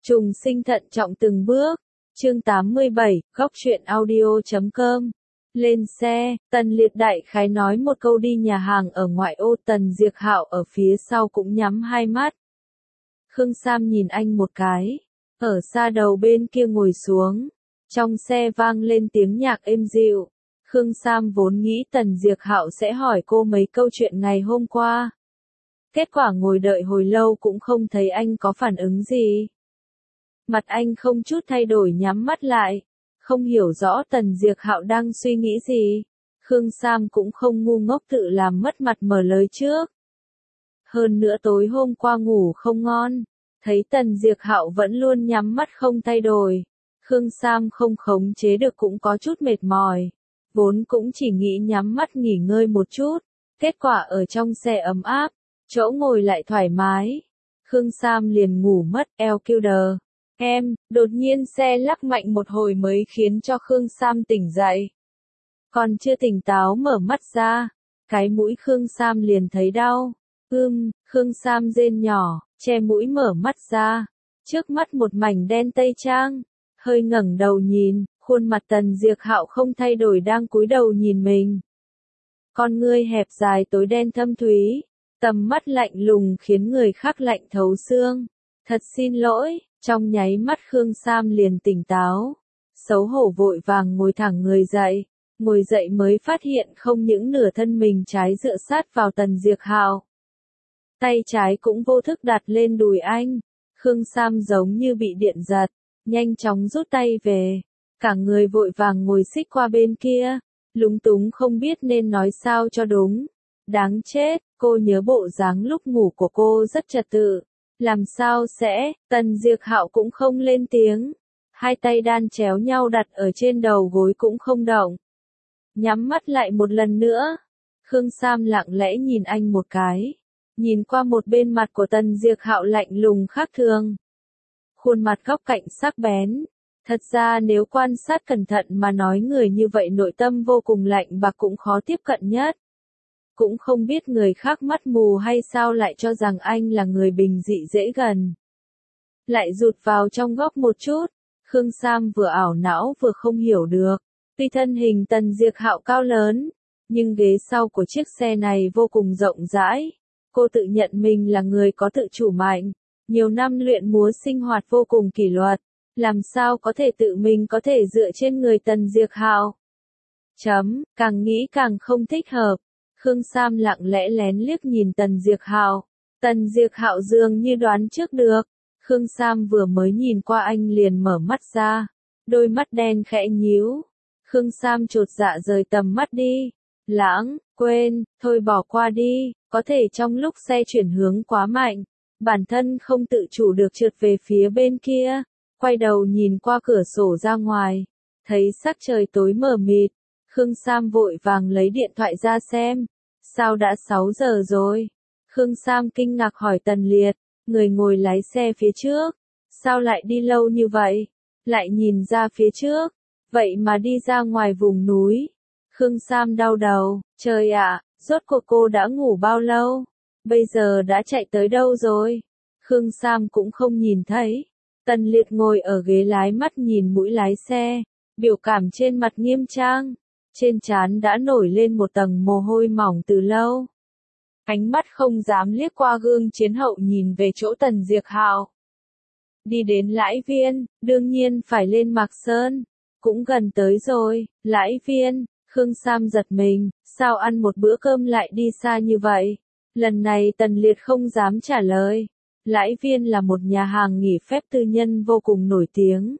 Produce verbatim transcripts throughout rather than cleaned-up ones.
Trùng sinh thận trọng từng bước. Chương tám mươi bảy, góc truyện audio chấm com. Lên xe, Tần Liệt đại khái nói một câu đi nhà hàng ở ngoại ô. Tần Diệp Hạo ở phía sau cũng nhắm hai mắt. Khương Sam nhìn anh một cái, ở xa đầu bên kia ngồi xuống. Trong xe vang lên tiếng nhạc êm dịu. Khương Sam vốn nghĩ Tần Diệp Hạo sẽ hỏi cô mấy câu chuyện ngày hôm qua. Kết quả ngồi đợi hồi lâu cũng không thấy anh có phản ứng gì. Mặt anh không chút thay đổi nhắm mắt lại, không hiểu rõ Tần Diệp Hạo đang suy nghĩ gì. Khương Sam cũng không ngu ngốc tự làm mất mặt mở lời trước. Hơn nữa tối hôm qua ngủ không ngon, thấy Tần Diệp Hạo vẫn luôn nhắm mắt không thay đổi. Khương Sam không khống chế được cũng có chút mệt mỏi, vốn cũng chỉ nghĩ nhắm mắt nghỉ ngơi một chút. Kết quả ở trong xe ấm áp, chỗ ngồi lại thoải mái. Khương Sam liền ngủ mất, eo kêu đờ. Em, đột nhiên xe lắc mạnh một hồi mới khiến cho Khương Sam tỉnh dậy. Còn chưa tỉnh táo mở mắt ra, cái mũi Khương Sam liền thấy đau. Ưm, Khương Sam rên nhỏ, che mũi mở mắt ra. Trước mắt một mảnh đen tây trang, hơi ngẩng đầu nhìn, khuôn mặt Tần Diệp Hạo không thay đổi đang cúi đầu nhìn mình. Con ngươi hẹp dài tối đen thâm thúy, tầm mắt lạnh lùng khiến người khác lạnh thấu xương. Thật xin lỗi. Trong nháy mắt Khương Sam liền tỉnh táo, xấu hổ vội vàng ngồi thẳng người dậy, ngồi dậy mới phát hiện không những nửa thân mình trái dựa sát vào Tần Diệp Hạo. Tay trái cũng vô thức đặt lên đùi anh, Khương Sam giống như bị điện giật, nhanh chóng rút tay về, cả người vội vàng ngồi xích qua bên kia, lúng túng không biết nên nói sao cho đúng. Đáng chết, cô nhớ bộ dáng lúc ngủ của cô rất trật tự. Làm sao sẽ, Tần Diệp Hạo cũng không lên tiếng. Hai tay đan chéo nhau đặt ở trên đầu gối cũng không động. Nhắm mắt lại một lần nữa. Khương Sam lặng lẽ nhìn anh một cái. Nhìn qua một bên mặt của Tần Diệp Hạo lạnh lùng khác thường. Khuôn mặt góc cạnh sắc bén. Thật ra nếu quan sát cẩn thận mà nói người như vậy nội tâm vô cùng lạnh bạc cũng khó tiếp cận nhất. Cũng không biết người khác mắt mù hay sao lại cho rằng anh là người bình dị dễ gần. Lại rụt vào trong góc một chút, Khương Sam vừa ảo não vừa không hiểu được. Tuy thân hình Tần Diệp Hạo cao lớn, nhưng ghế sau của chiếc xe này vô cùng rộng rãi. Cô tự nhận mình là người có tự chủ mạnh, nhiều năm luyện múa sinh hoạt vô cùng kỷ luật. Làm sao có thể tự mình có thể dựa trên người Tần Diệp Hạo? Chấm, càng nghĩ càng không thích hợp. Khương Sam lặng lẽ lén liếc nhìn Tần Diệp Hạo. Tần Diệp Hạo dường như đoán trước được. Khương Sam vừa mới nhìn qua anh liền mở mắt ra. Đôi mắt đen khẽ nhíu. Khương Sam chột dạ rời tầm mắt đi. Lãng, quên, thôi bỏ qua đi. Có thể trong lúc xe chuyển hướng quá mạnh, bản thân không tự chủ được trượt về phía bên kia. Quay đầu nhìn qua cửa sổ ra ngoài. Thấy sắc trời tối mờ mịt. Khương Sam vội vàng lấy điện thoại ra xem. Sao đã sáu giờ rồi? Khương Sam kinh ngạc hỏi Tần Liệt, người ngồi lái xe phía trước. Sao lại đi lâu như vậy? Lại nhìn ra phía trước. Vậy mà đi ra ngoài vùng núi. Khương Sam đau đầu, trời ạ, rốt cuộc cô đã ngủ bao lâu? Bây giờ đã chạy tới đâu rồi? Khương Sam cũng không nhìn thấy. Tần Liệt ngồi ở ghế lái mắt nhìn mũi lái xe, biểu cảm trên mặt nghiêm trang. Trên trán đã nổi lên một tầng mồ hôi mỏng từ lâu. Ánh mắt không dám liếc qua gương chiến hậu nhìn về chỗ Tần Diệp Hạo. Đi đến Lãi Viên, đương nhiên phải lên Mạc Sơn. Cũng gần tới rồi, Lãi Viên, Khương Sam giật mình, sao ăn một bữa cơm lại đi xa như vậy? Lần này Tần Liệt không dám trả lời. Lãi Viên là một nhà hàng nghỉ phép tư nhân vô cùng nổi tiếng.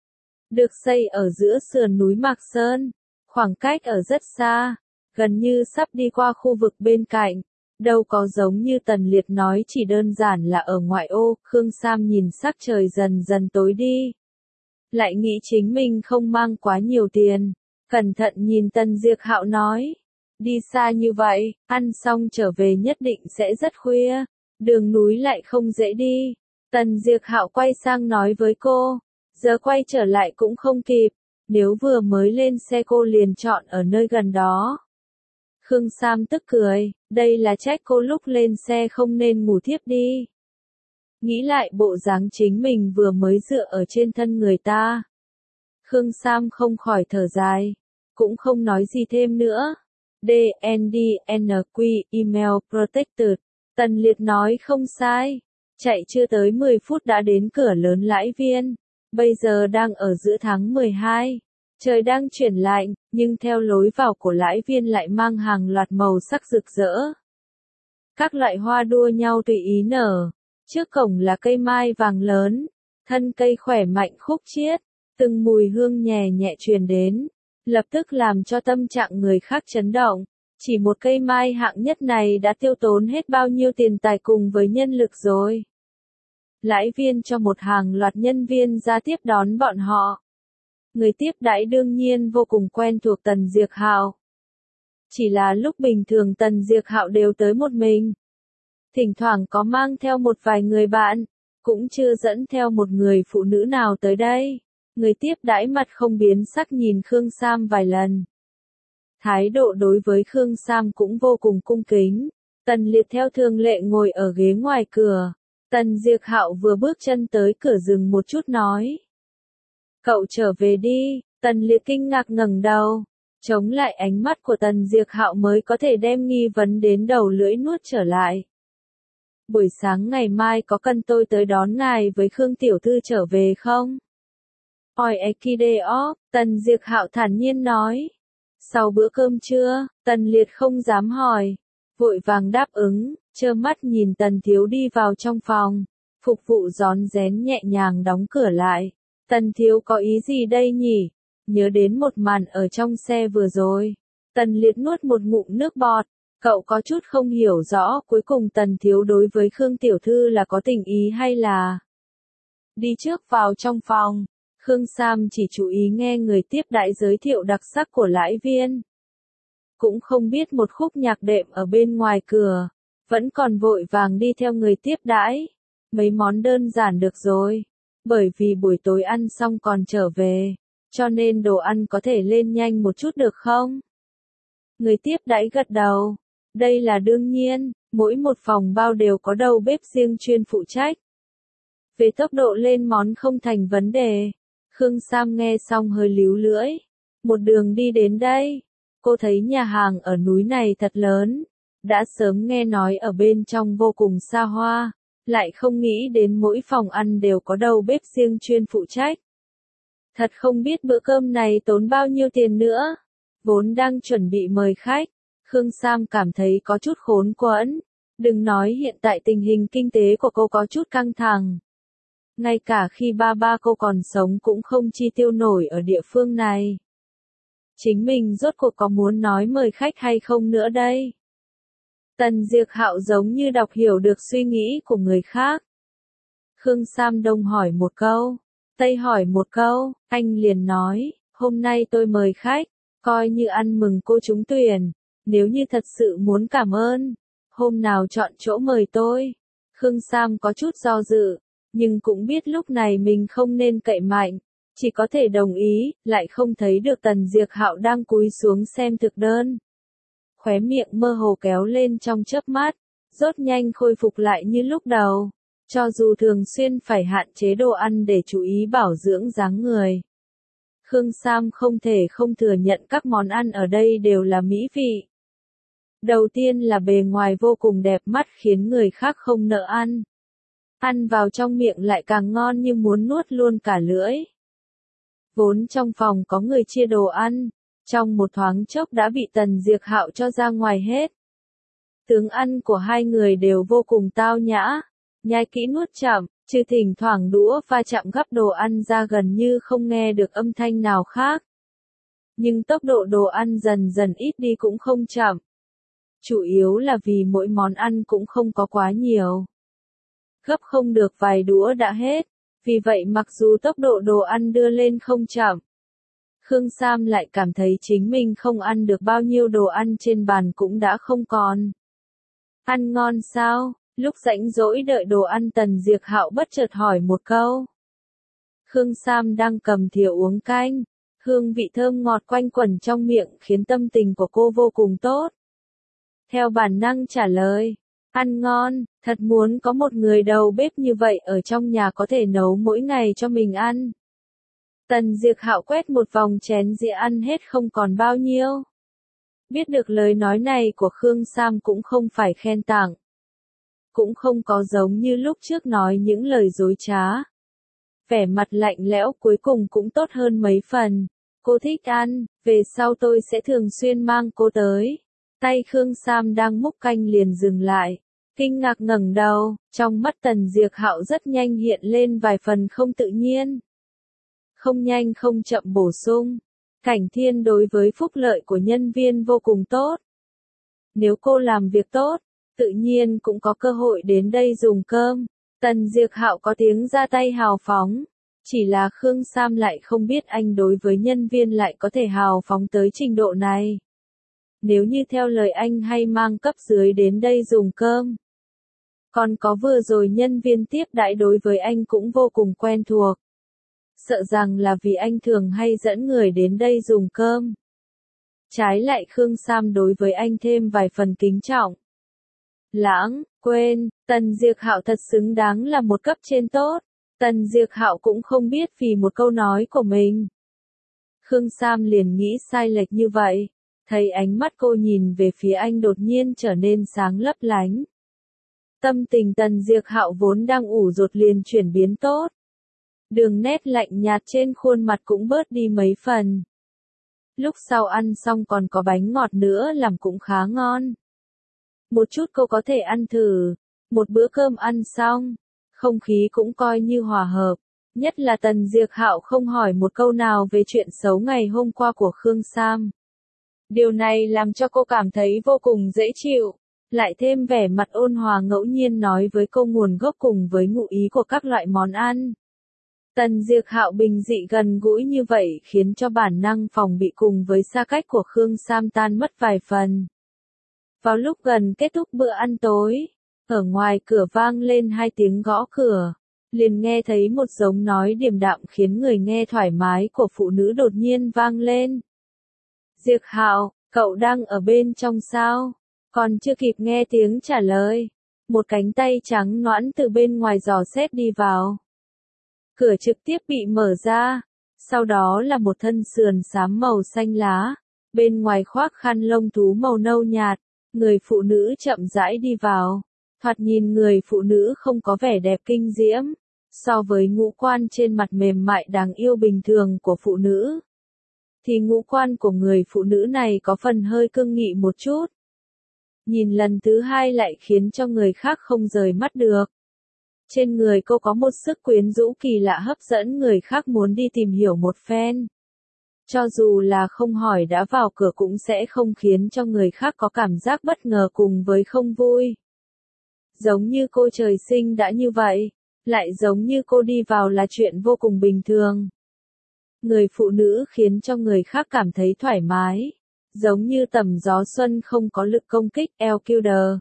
Được xây ở giữa sườn núi Mạc Sơn. Khoảng cách ở rất xa, gần như sắp đi qua khu vực bên cạnh, đâu có giống như Tần Liệt nói chỉ đơn giản là ở ngoại ô. Khương Sam nhìn sắc trời dần dần tối đi. Lại nghĩ chính mình không mang quá nhiều tiền, cẩn thận nhìn Tần Diệp Hạo nói. Đi xa như vậy, ăn xong trở về nhất định sẽ rất khuya, đường núi lại không dễ đi. Tần Diệp Hạo quay sang nói với cô, giờ quay trở lại cũng không kịp. Nếu vừa mới lên xe cô liền chọn ở nơi gần đó. Khương Sam tức cười, đây là trách cô lúc lên xe không nên ngủ thiếp đi. Nghĩ lại bộ dáng chính mình vừa mới dựa ở trên thân người ta. Khương Sam không khỏi thở dài, cũng không nói gì thêm nữa. đê en đê en quy, Email Protected. Tần Liệt nói không sai. Chạy chưa tới mười phút đã đến cửa lớn Lãi Viên. Bây giờ đang ở giữa tháng mười hai. Trời đang chuyển lạnh, nhưng theo lối vào của Lãi Viên lại mang hàng loạt màu sắc rực rỡ. Các loại hoa đua nhau tùy ý nở. Trước cổng là cây mai vàng lớn. Thân cây khỏe mạnh khúc chiết. Từng mùi hương nhẹ nhẹ truyền đến. Lập tức làm cho tâm trạng người khác chấn động. Chỉ một cây mai hạng nhất này đã tiêu tốn hết bao nhiêu tiền tài cùng với nhân lực rồi. Lãi Viên cho một hàng loạt nhân viên ra tiếp đón bọn họ. Người tiếp đãi đương nhiên vô cùng quen thuộc Tần Diệc Hạo. Chỉ là lúc bình thường Tần Diệc Hạo đều tới một mình. Thỉnh thoảng có mang theo một vài người bạn, cũng chưa dẫn theo một người phụ nữ nào tới đây. Người tiếp đãi mặt không biến sắc nhìn Khương Sam vài lần. Thái độ đối với Khương Sam cũng vô cùng cung kính. Tần Liệt theo thường lệ ngồi ở ghế ngoài cửa. Tần Diệc Hạo vừa bước chân tới cửa dừng một chút nói. Cậu trở về đi. Tần Liệt kinh ngạc ngẩng đầu. Chống lại ánh mắt của Tần Diệc Hạo mới có thể đem nghi vấn đến đầu lưỡi nuốt trở lại. Buổi sáng ngày mai có cần tôi tới đón ngài với Khương Tiểu Thư trở về không? Oi Ekideo, Tần Diệc Hạo thản nhiên nói. Sau bữa cơm trưa, Tần Liệt không dám hỏi. Vội vàng đáp ứng, trơ mắt nhìn Tần Thiếu đi vào trong phòng. Phục vụ rón rén nhẹ nhàng đóng cửa lại. Tần Thiếu có ý gì đây nhỉ? Nhớ đến một màn ở trong xe vừa rồi. Tần Liệt nuốt một ngụm nước bọt. Cậu có chút không hiểu rõ cuối cùng Tần Thiếu đối với Khương Tiểu Thư là có tình ý hay là... Đi trước vào trong phòng. Khương Sam chỉ chú ý nghe người tiếp đãi giới thiệu đặc sắc của Lãi Viên. Cũng không biết một khúc nhạc đệm ở bên ngoài cửa. Vẫn còn vội vàng đi theo người tiếp đãi. Mấy món đơn giản được rồi. Bởi vì buổi tối ăn xong còn trở về. Cho nên đồ ăn có thể lên nhanh một chút được không? Người tiếp đãi gật đầu. Đây là đương nhiên, mỗi một phòng bao đều có đầu bếp riêng chuyên phụ trách. Về tốc độ lên món không thành vấn đề. Khương Sam nghe xong hơi líu lưỡi. Một đường đi đến đây, cô thấy nhà hàng ở núi này thật lớn. Đã sớm nghe nói ở bên trong vô cùng xa hoa, lại không nghĩ đến mỗi phòng ăn đều có đầu bếp riêng chuyên phụ trách. Thật không biết bữa cơm này tốn bao nhiêu tiền nữa. Vốn đang chuẩn bị mời khách, Khương Sam cảm thấy có chút khốn quẫn. Đừng nói hiện tại tình hình kinh tế của cô có chút căng thẳng. Ngay cả khi ba ba cô còn sống cũng không chi tiêu nổi ở địa phương này. Chính mình rốt cuộc có muốn nói mời khách hay không nữa đây? Tần Diệc Hạo giống như đọc hiểu được suy nghĩ của người khác. Khương Sam Đông hỏi một câu, Tây hỏi một câu, anh liền nói, hôm nay tôi mời khách, coi như ăn mừng cô trúng tuyển, nếu như thật sự muốn cảm ơn, hôm nào chọn chỗ mời tôi. Khương Sam có chút do dự, nhưng cũng biết lúc này mình không nên cậy mạnh, chỉ có thể đồng ý, lại không thấy được Tần Diệc Hạo đang cúi xuống xem thực đơn. Khóe miệng mơ hồ kéo lên trong chớp mắt, rốt nhanh khôi phục lại như lúc đầu. Cho dù thường xuyên phải hạn chế đồ ăn để chú ý bảo dưỡng dáng người. Khương Sam không thể không thừa nhận các món ăn ở đây đều là mỹ vị. Đầu tiên là bề ngoài vô cùng đẹp mắt khiến người khác không nỡ ăn. Ăn vào trong miệng lại càng ngon như muốn nuốt luôn cả lưỡi. Vốn trong phòng có người chia đồ ăn, trong một thoáng chốc đã bị Tần Diệc Hạo cho ra ngoài hết. Tướng ăn của hai người đều vô cùng tao nhã, nhai kỹ nuốt chậm, trừ thỉnh thoảng đũa va chạm gắp đồ ăn ra gần như không nghe được âm thanh nào khác. Nhưng tốc độ đồ ăn dần dần ít đi cũng không chậm. Chủ yếu là vì mỗi món ăn cũng không có quá nhiều. Gấp không được vài đũa đã hết, vì vậy mặc dù tốc độ đồ ăn đưa lên không chậm, Khương Sam lại cảm thấy chính mình không ăn được bao nhiêu đồ ăn trên bàn cũng đã không còn. Ăn ngon sao? Lúc rãnh rỗi đợi đồ ăn Tần Diệc Hạo bất chợt hỏi một câu. Khương Sam đang cầm thìa uống canh, hương vị thơm ngọt quanh quẩn trong miệng khiến tâm tình của cô vô cùng tốt. Theo bản năng trả lời, ăn ngon, thật muốn có một người đầu bếp như vậy ở trong nhà có thể nấu mỗi ngày cho mình ăn. Tần Diệc Hạo quét một vòng chén dĩa ăn hết không còn bao nhiêu. Biết được lời nói này của Khương Sam cũng không phải khen tặng. Cũng không có giống như lúc trước nói những lời dối trá. Vẻ mặt lạnh lẽo cuối cùng cũng tốt hơn mấy phần. Cô thích ăn, về sau tôi sẽ thường xuyên mang cô tới. Tay Khương Sam đang múc canh liền dừng lại. Kinh ngạc ngẩng đầu, trong mắt Tần Diệc Hạo rất nhanh hiện lên vài phần không tự nhiên. Không nhanh không chậm bổ sung. Cảnh Thiên đối với phúc lợi của nhân viên vô cùng tốt. Nếu cô làm việc tốt, tự nhiên cũng có cơ hội đến đây dùng cơm. Tần Diệc Hạo có tiếng ra tay hào phóng. Chỉ là Khương Sam lại không biết anh đối với nhân viên lại có thể hào phóng tới trình độ này. Nếu như theo lời anh hay mang cấp dưới đến đây dùng cơm. Còn có vừa rồi nhân viên tiếp đãi đối với anh cũng vô cùng quen thuộc. Sợ rằng là vì anh thường hay dẫn người đến đây dùng cơm. Trái lại Khương Sam đối với anh thêm vài phần kính trọng. Lãng, quên, Tần Diệc Hạo thật xứng đáng là một cấp trên tốt. Tần Diệc Hạo cũng không biết vì một câu nói của mình. Khương Sam liền nghĩ sai lệch như vậy. Thấy ánh mắt cô nhìn về phía anh đột nhiên trở nên sáng lấp lánh. Tâm tình Tần Diệc Hạo vốn đang ủ rột liền chuyển biến tốt. Đường nét lạnh nhạt trên khuôn mặt cũng bớt đi mấy phần. Lúc sau ăn xong còn có bánh ngọt nữa làm cũng khá ngon. Một chút cô có thể ăn thử. Một bữa cơm ăn xong, không khí cũng coi như hòa hợp. Nhất là Tần Diệc Hạo không hỏi một câu nào về chuyện xấu ngày hôm qua của Khương Sam. Điều này làm cho cô cảm thấy vô cùng dễ chịu. Lại thêm vẻ mặt ôn hòa ngẫu nhiên nói với cô nguồn gốc cùng với ngụ ý của các loại món ăn. Tần Diệc Hạo bình dị gần gũi như vậy khiến cho bản năng phòng bị cùng với xa cách của Khương Sam tan mất vài phần. Vào lúc gần kết thúc bữa ăn tối, ở ngoài cửa vang lên hai tiếng gõ cửa. Liền nghe thấy một giọng nói điềm đạm khiến người nghe thoải mái của phụ nữ đột nhiên vang lên. Diệc Hạo, cậu đang ở bên trong sao? Còn chưa kịp nghe tiếng trả lời. Một cánh tay trắng nõn từ bên ngoài dò xét đi vào. Cửa trực tiếp bị mở ra. Sau đó là một thân sườn xám màu xanh lá. Bên ngoài khoác khăn lông thú màu nâu nhạt. Người phụ nữ chậm rãi đi vào. Thoạt nhìn người phụ nữ không có vẻ đẹp kinh diễm. So với ngũ quan trên mặt mềm mại đáng yêu bình thường của phụ nữ. Thì ngũ quan của người phụ nữ này có phần hơi cương nghị một chút. Nhìn lần thứ hai lại khiến cho người khác không rời mắt được. Trên người cô có một sức quyến rũ kỳ lạ hấp dẫn người khác muốn đi tìm hiểu một phen. Cho dù là không hỏi đã vào cửa cũng sẽ không khiến cho người khác có cảm giác bất ngờ cùng với không vui. Giống như cô trời sinh đã như vậy, lại giống như cô đi vào là chuyện vô cùng bình thường. Người phụ nữ khiến cho người khác cảm thấy thoải mái. Giống như tầm gió xuân không có lực công kích eo killer.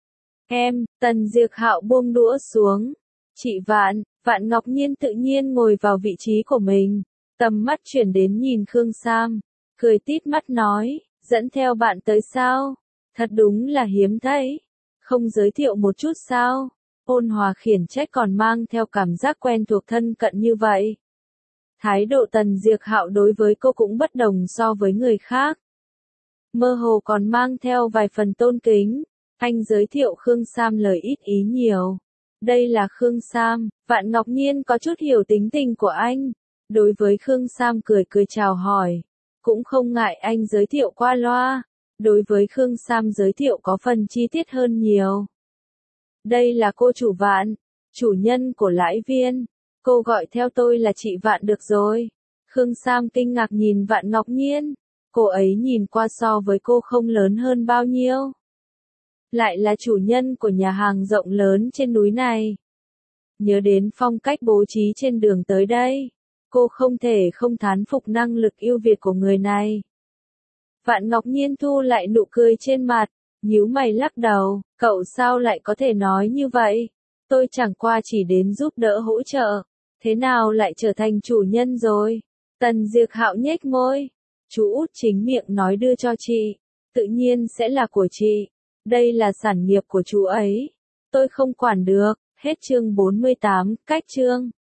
Em, Tần Diệc Hạo buông đũa xuống. Chị Vạn, Vạn Ngọc Nhiên tự nhiên ngồi vào vị trí của mình. Tầm mắt chuyển đến nhìn Khương Sam. Cười tít mắt nói, dẫn theo bạn tới sao? Thật đúng là hiếm thấy. Không giới thiệu một chút sao? Ôn hòa khiển trách còn mang theo cảm giác quen thuộc thân cận như vậy. Thái độ Tần Diệc Hạo đối với cô cũng bất đồng so với người khác. Mơ hồ còn mang theo vài phần tôn kính. Anh giới thiệu Khương Sam lời ít ý nhiều. Đây là Khương Sam. Vạn Ngọc Nhiên có chút hiểu tính tình của anh. Đối với Khương Sam cười cười chào hỏi. Cũng không ngại anh giới thiệu qua loa. Đối với Khương Sam giới thiệu có phần chi tiết hơn nhiều. Đây là cô chủ Vạn, chủ nhân của Lãi Viên. Cô gọi theo tôi là chị Vạn được rồi. Khương Sam kinh ngạc nhìn Vạn Ngọc Nhiên. Cô ấy nhìn qua so với cô không lớn hơn bao nhiêu. Lại là chủ nhân của nhà hàng rộng lớn trên núi này. Nhớ đến phong cách bố trí trên đường tới đây. Cô không thể không thán phục năng lực ưu việt của người này. Vạn Ngọc Nhiên thu lại nụ cười trên mặt. Nhíu mày lắc đầu, cậu sao lại có thể nói như vậy? Tôi chẳng qua chỉ đến giúp đỡ hỗ trợ. Thế nào lại trở thành chủ nhân rồi? Tần Diệc Hạo nhếch môi. Chú út chính miệng nói đưa cho chị. Tự nhiên sẽ là của chị. Đây là sản nghiệp của chú ấy. Tôi không quản được. Hết chương bốn mươi tám, cách chương.